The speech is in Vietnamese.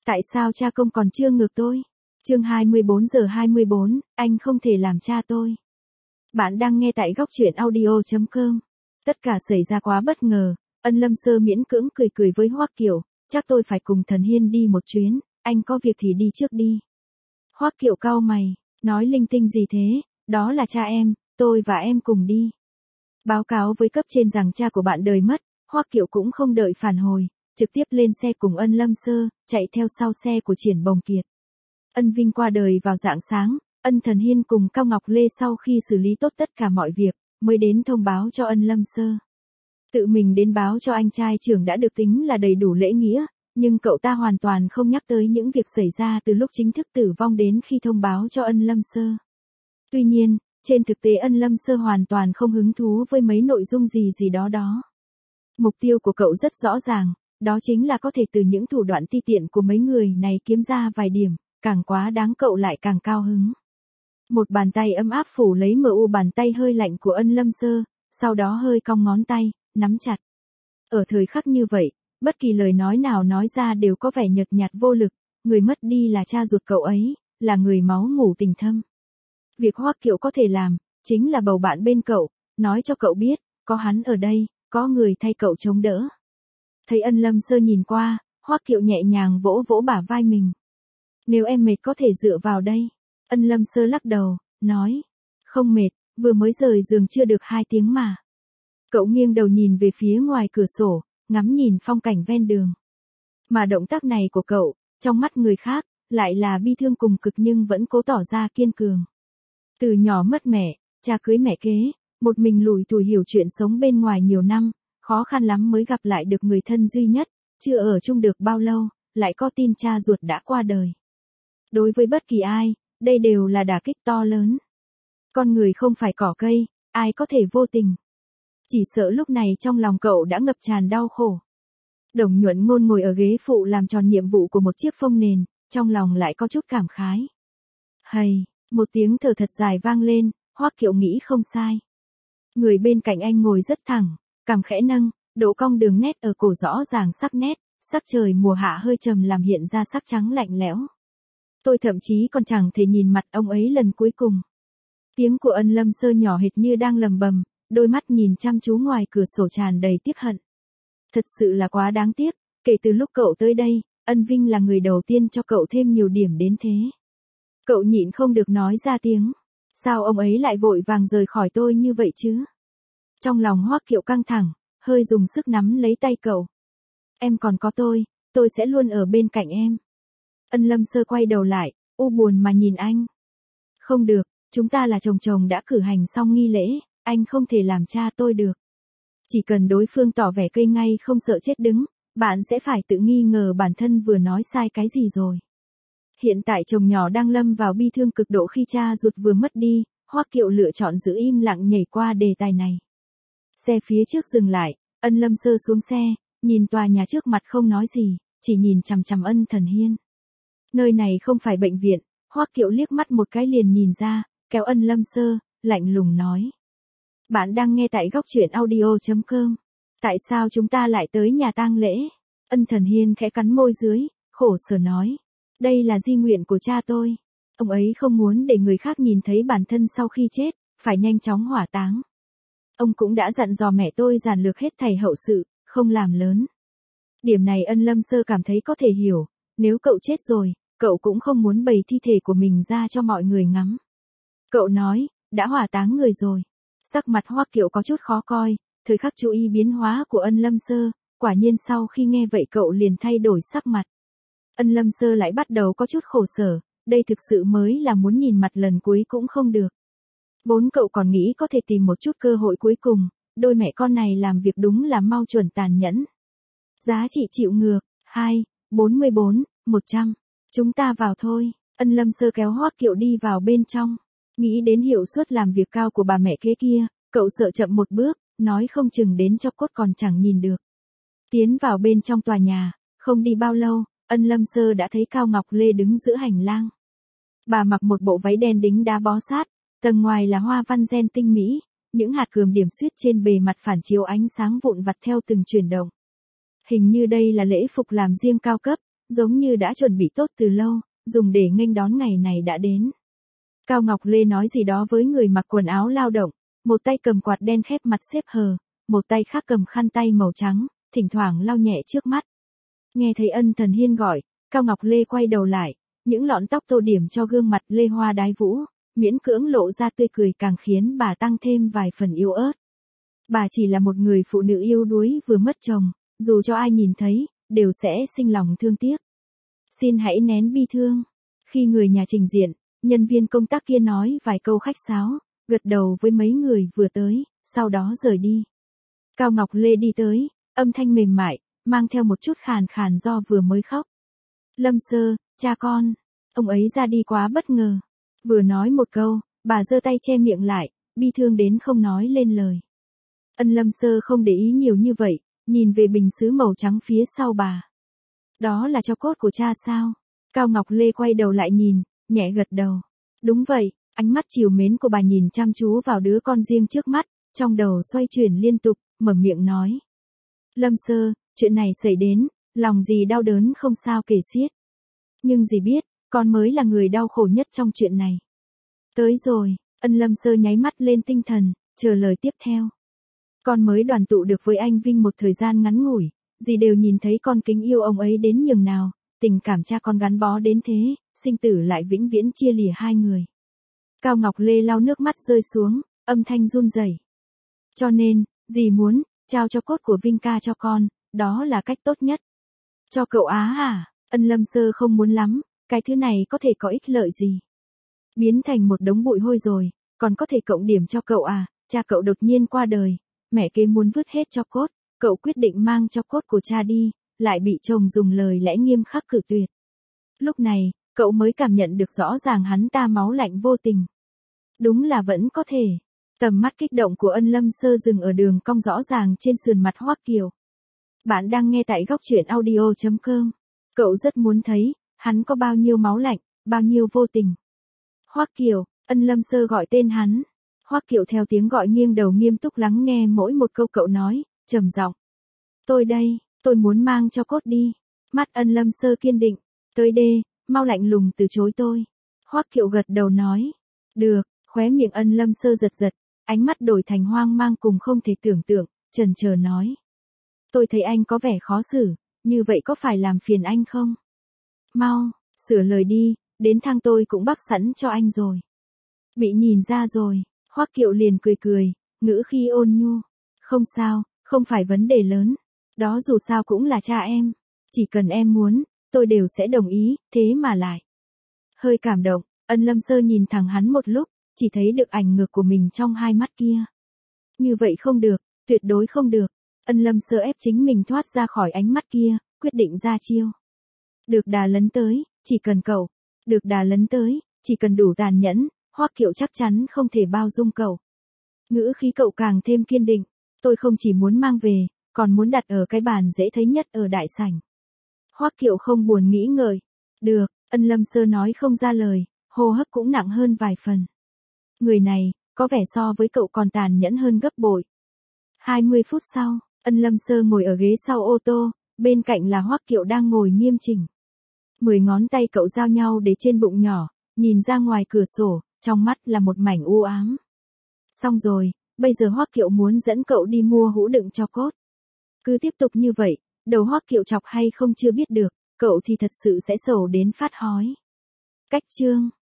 Tại sao cha công còn chưa ngược tôi? Chương 24:24, anh không thể làm cha tôi. Bạn đang nghe tại góc truyện audio.com. Tất cả xảy ra quá bất ngờ, Ân Lâm Sơ miễn cưỡng cười cười với Hoắc Kiệu, chắc tôi phải cùng Thần Hiên đi một chuyến, anh có việc thì đi trước đi. Hoắc Kiệu cau mày, nói linh tinh gì thế, đó là cha em, tôi và em cùng đi. Báo cáo với cấp trên rằng cha của bạn đời mất, Hoắc Kiệu cũng không đợi phản hồi, trực tiếp lên xe cùng Ân Lâm Sơ, chạy theo sau xe của Triển Bồng Kiệt. Ân Vinh qua đời vào rạng sáng, Ân Thần Hiên cùng Cao Ngọc Lê sau khi xử lý tốt tất cả mọi việc, mới đến thông báo cho Ân Lâm Sơ. Tự mình đến báo cho anh trai trưởng đã được tính là đầy đủ lễ nghĩa, nhưng cậu ta hoàn toàn không nhắc tới những việc xảy ra từ lúc chính thức tử vong đến khi thông báo cho Ân Lâm Sơ. Tuy nhiên, trên thực tế Ân Lâm Sơ hoàn toàn không hứng thú với mấy nội dung gì đó. Mục tiêu của cậu rất rõ ràng, đó chính là có thể từ những thủ đoạn ti tiện của mấy người này kiếm ra vài điểm, càng quá đáng cậu lại càng cao hứng. Một bàn tay ấm áp phủ lấy bàn tay hơi lạnh của Ân Lâm Sơ, sau đó hơi cong ngón tay, nắm chặt. Ở thời khắc như vậy, bất kỳ lời nói nào nói ra đều có vẻ nhợt nhạt vô lực, người mất đi là cha ruột cậu ấy, là người máu mủ tình thâm. Việc Hoắc Kiệu có thể làm, chính là bầu bạn bên cậu, nói cho cậu biết, có hắn ở đây, có người thay cậu chống đỡ. Thấy Ân Lâm Sơ nhìn qua, Hoắc Kiệu nhẹ nhàng vỗ vỗ bả vai mình. Nếu em mệt có thể dựa vào đây. Ân Lâm Sơ lắc đầu, nói. Không mệt, vừa mới rời giường chưa được 2 tiếng mà. Cậu nghiêng đầu nhìn về phía ngoài cửa sổ, ngắm nhìn phong cảnh ven đường. Mà động tác này của cậu, trong mắt người khác, lại là bi thương cùng cực nhưng vẫn cố tỏ ra kiên cường. Từ nhỏ mất mẹ, cha cưới mẹ kế, một mình lủi thủi hiểu chuyện sống bên ngoài nhiều năm, khó khăn lắm mới gặp lại được người thân duy nhất, chưa ở chung được bao lâu, lại có tin cha ruột đã qua đời. Đối với bất kỳ ai, đây đều là đả kích to lớn. Con người không phải cỏ cây, ai có thể vô tình. Chỉ sợ lúc này trong lòng cậu đã ngập tràn đau khổ. Đồng Nhuận Ngôn ngồi ở ghế phụ làm tròn nhiệm vụ của một chiếc phông nền, trong lòng lại có chút cảm khái. Hầy, một tiếng thở thật dài vang lên, Hoắc Kiệu nghĩ không sai. Người bên cạnh anh ngồi rất thẳng, cằm khẽ nâng, độ cong đường nét ở cổ rõ ràng sắc nét, sắc trời mùa hạ hơi trầm làm hiện ra sắc trắng lạnh lẽo. Tôi thậm chí còn chẳng thể nhìn mặt ông ấy lần cuối cùng. Tiếng của Ân Lâm Sơ nhỏ hệt như đang lầm bầm, đôi mắt nhìn chăm chú ngoài cửa sổ tràn đầy tiếc hận. Thật sự là quá đáng tiếc, kể từ lúc cậu tới đây, Ân Vinh là người đầu tiên cho cậu thêm nhiều điểm đến thế. Cậu nhịn không được nói ra tiếng. Sao ông ấy lại vội vàng rời khỏi tôi như vậy chứ? Trong lòng Hoắc Kiệu căng thẳng, hơi dùng sức nắm lấy tay cậu. Em còn có tôi sẽ luôn ở bên cạnh em. Ân Lâm Sơ quay đầu lại, u buồn mà nhìn anh. Không được, chúng ta là chồng đã cử hành xong nghi lễ, anh không thể làm cha tôi được. Chỉ cần đối phương tỏ vẻ cây ngay không sợ chết đứng, bạn sẽ phải tự nghi ngờ bản thân vừa nói sai cái gì rồi. Hiện tại chồng nhỏ đang lâm vào bi thương cực độ khi cha ruột vừa mất đi, Hoắc Kiệu lựa chọn giữ im lặng nhảy qua đề tài này. Xe phía trước dừng lại, Ân Lâm Sơ xuống xe, nhìn tòa nhà trước mặt không nói gì, chỉ nhìn chằm chằm Ân Thần Hiên. Nơi này không phải bệnh viện, Hoắc Kiệu liếc mắt một cái liền nhìn ra, kéo Ân Lâm Sơ, lạnh lùng nói. Bạn đang nghe tại góc truyện audio.com. Tại sao chúng ta lại tới nhà tang lễ? Ân Thần Hiên khẽ cắn môi dưới, khổ sở nói. Đây là di nguyện của cha tôi. Ông ấy không muốn để người khác nhìn thấy bản thân sau khi chết, phải nhanh chóng hỏa táng. Ông cũng đã dặn dò mẹ tôi giản lược hết thảy hậu sự, không làm lớn. Điểm này Ân Lâm Sơ cảm thấy có thể hiểu, nếu cậu chết rồi, cậu cũng không muốn bày thi thể của mình ra cho mọi người ngắm. Cậu nói, đã hỏa táng người rồi. Sắc mặt Hoắc Kiệu có chút khó coi, thời khắc chú ý biến hóa của Ân Lâm Sơ, quả nhiên sau khi nghe vậy cậu liền thay đổi sắc mặt. Ân Lâm Sơ lại bắt đầu có chút khổ sở, đây thực sự mới là muốn nhìn mặt lần cuối cũng không được. Vốn cậu còn nghĩ có thể tìm một chút cơ hội cuối cùng, đôi mẹ con này làm việc đúng là mau chuẩn tàn nhẫn. Giá trị chịu ngược, 2, 44, 100. Chúng ta vào thôi. Ân Lâm Sơ kéo Hoắc Kiệu đi vào bên trong. Nghĩ đến hiệu suất làm việc cao của bà mẹ kế kia, cậu sợ chậm một bước, nói không chừng đến cho cốt còn chẳng nhìn được. Tiến vào bên trong tòa nhà, không đi bao lâu, Ân Lâm Sơ đã thấy Cao Ngọc Lê đứng giữa hành lang. Bà mặc một bộ váy đen đính đá bó sát, tầng ngoài là hoa văn ren tinh mỹ, những hạt cườm điểm xuyết trên bề mặt phản chiếu ánh sáng vụn vặt theo từng chuyển động. Hình như đây là lễ phục làm riêng cao cấp, giống như đã chuẩn bị tốt từ lâu, dùng để nghênh đón ngày này đã đến. Cao Ngọc Lê nói gì đó với người mặc quần áo lao động, một tay cầm quạt đen khép mặt xếp hờ, một tay khác cầm khăn tay màu trắng, thỉnh thoảng lau nhẹ trước mắt. Nghe thấy Ân Thần Hiên gọi, Cao Ngọc Lê quay đầu lại, những lọn tóc tô điểm cho gương mặt lê hoa đái vũ, miễn cưỡng lộ ra tươi cười càng khiến bà tăng thêm vài phần yếu ớt. Bà chỉ là một người phụ nữ yếu đuối vừa mất chồng, dù cho ai nhìn thấy, đều sẽ sinh lòng thương tiếc. Xin hãy nén bi thương. Khi người nhà trình diện, nhân viên công tác kia nói vài câu khách sáo, gật đầu với mấy người vừa tới, sau đó rời đi. Cao Ngọc Lê đi tới, âm thanh mềm mại, mang theo một chút khàn khàn do vừa mới khóc. Lâm Sơ, cha con, ông ấy ra đi quá bất ngờ. Vừa nói một câu, bà giơ tay che miệng lại, bi thương đến không nói lên lời. Lâm Sơ không để ý nhiều như vậy, nhìn về bình sứ màu trắng phía sau bà. Đó là tro cốt của cha sao? Cao Ngọc Lê quay đầu lại nhìn, nhẹ gật đầu. Đúng vậy, ánh mắt trìu mến của bà nhìn chăm chú vào đứa con riêng trước mắt, trong đầu xoay chuyển liên tục, mở miệng nói. Lâm Sơ, chuyện này xảy đến, lòng dì đau đớn không sao kể xiết. Nhưng dì biết, con mới là người đau khổ nhất trong chuyện này. Tới rồi, Lâm Sơ nháy mắt lên tinh thần, chờ lời tiếp theo. Con mới đoàn tụ được với anh Vinh một thời gian ngắn ngủi, dì đều nhìn thấy con kính yêu ông ấy đến nhường nào, tình cảm cha con gắn bó đến thế, sinh tử lại vĩnh viễn chia lìa hai người. Cao Ngọc Lê lau nước mắt rơi xuống, âm thanh run rẩy. Cho nên, dì muốn, trao cho cốt của Vinh ca cho con, đó là cách tốt nhất. Cho cậu á à? Lâm Sơ không muốn lắm, cái thứ này có thể có ích lợi gì. Biến thành một đống bụi hôi rồi, còn có thể cộng điểm cho cậu à, cha cậu đột nhiên qua đời, mẹ kế muốn vứt hết cho cốt, cậu quyết định mang cho cốt của cha đi, lại bị chồng dùng lời lẽ nghiêm khắc cự tuyệt. Lúc này, cậu mới cảm nhận được rõ ràng hắn ta máu lạnh vô tình. Đúng là vẫn có thể. Tầm mắt kích động của Lâm Sơ dừng ở đường cong rõ ràng trên sườn mặt Hoắc Kiều. Bạn đang nghe tại góc truyện audio.com. Cậu rất muốn thấy, hắn có bao nhiêu máu lạnh, bao nhiêu vô tình. Hoắc Kiều, Lâm Sơ gọi tên hắn. Hoắc Kiều theo tiếng gọi nghiêng đầu nghiêm túc lắng nghe mỗi một câu cậu nói, trầm giọng. Tôi đây, tôi muốn mang cho cốt đi. Mắt Lâm Sơ kiên định. Tới đê, mau lạnh lùng từ chối tôi. Hoắc Kiều gật đầu nói. Được, khóe miệng Lâm Sơ giật giật, ánh mắt đổi thành hoang mang cùng không thể tưởng tượng, chần chờ nói. Tôi thấy anh có vẻ khó xử, như vậy có phải làm phiền anh không? Mau, sửa lời đi, đến thang tôi cũng bắc sẵn cho anh rồi. Bị nhìn ra rồi, Hoắc Kiều liền cười cười, ngữ khi ôn nhu. Không sao, không phải vấn đề lớn. Đó dù sao cũng là cha em. Chỉ cần em muốn, tôi đều sẽ đồng ý, thế mà lại. Hơi cảm động, Lâm Sơ nhìn thẳng hắn một lúc, chỉ thấy được ảnh ngược của mình trong hai mắt kia. Như vậy không được, tuyệt đối không được. Lâm Sơ ép chính mình thoát ra khỏi ánh mắt kia, quyết định ra chiêu. Được đà lấn tới, chỉ cần cậu. Được đà lấn tới, chỉ cần đủ tàn nhẫn, Hoắc Kiều chắc chắn không thể bao dung cậu. Ngữ khí cậu càng thêm kiên định. Tôi không chỉ muốn mang về, còn muốn đặt ở cái bàn dễ thấy nhất ở đại sảnh. Hoắc Kiều không buồn nghĩ ngợi. Được, Lâm Sơ nói không ra lời, hô hấp cũng nặng hơn vài phần. Người này, có vẻ so với cậu còn tàn nhẫn hơn gấp bội. 20 phút sau, Lâm Sơ ngồi ở ghế sau ô tô, bên cạnh là Hoắc Kiều đang ngồi nghiêm chỉnh. 10 ngón tay cậu giao nhau để trên bụng nhỏ, nhìn ra ngoài cửa sổ, trong mắt là một mảnh u ám. Xong rồi, bây giờ Hoắc Kiều muốn dẫn cậu đi mua hũ đựng cho cốt. Cứ tiếp tục như vậy, đầu Hoắc Kiều chọc hay không chưa biết được, cậu thì thật sự sẽ sầu đến phát hói. Cách chương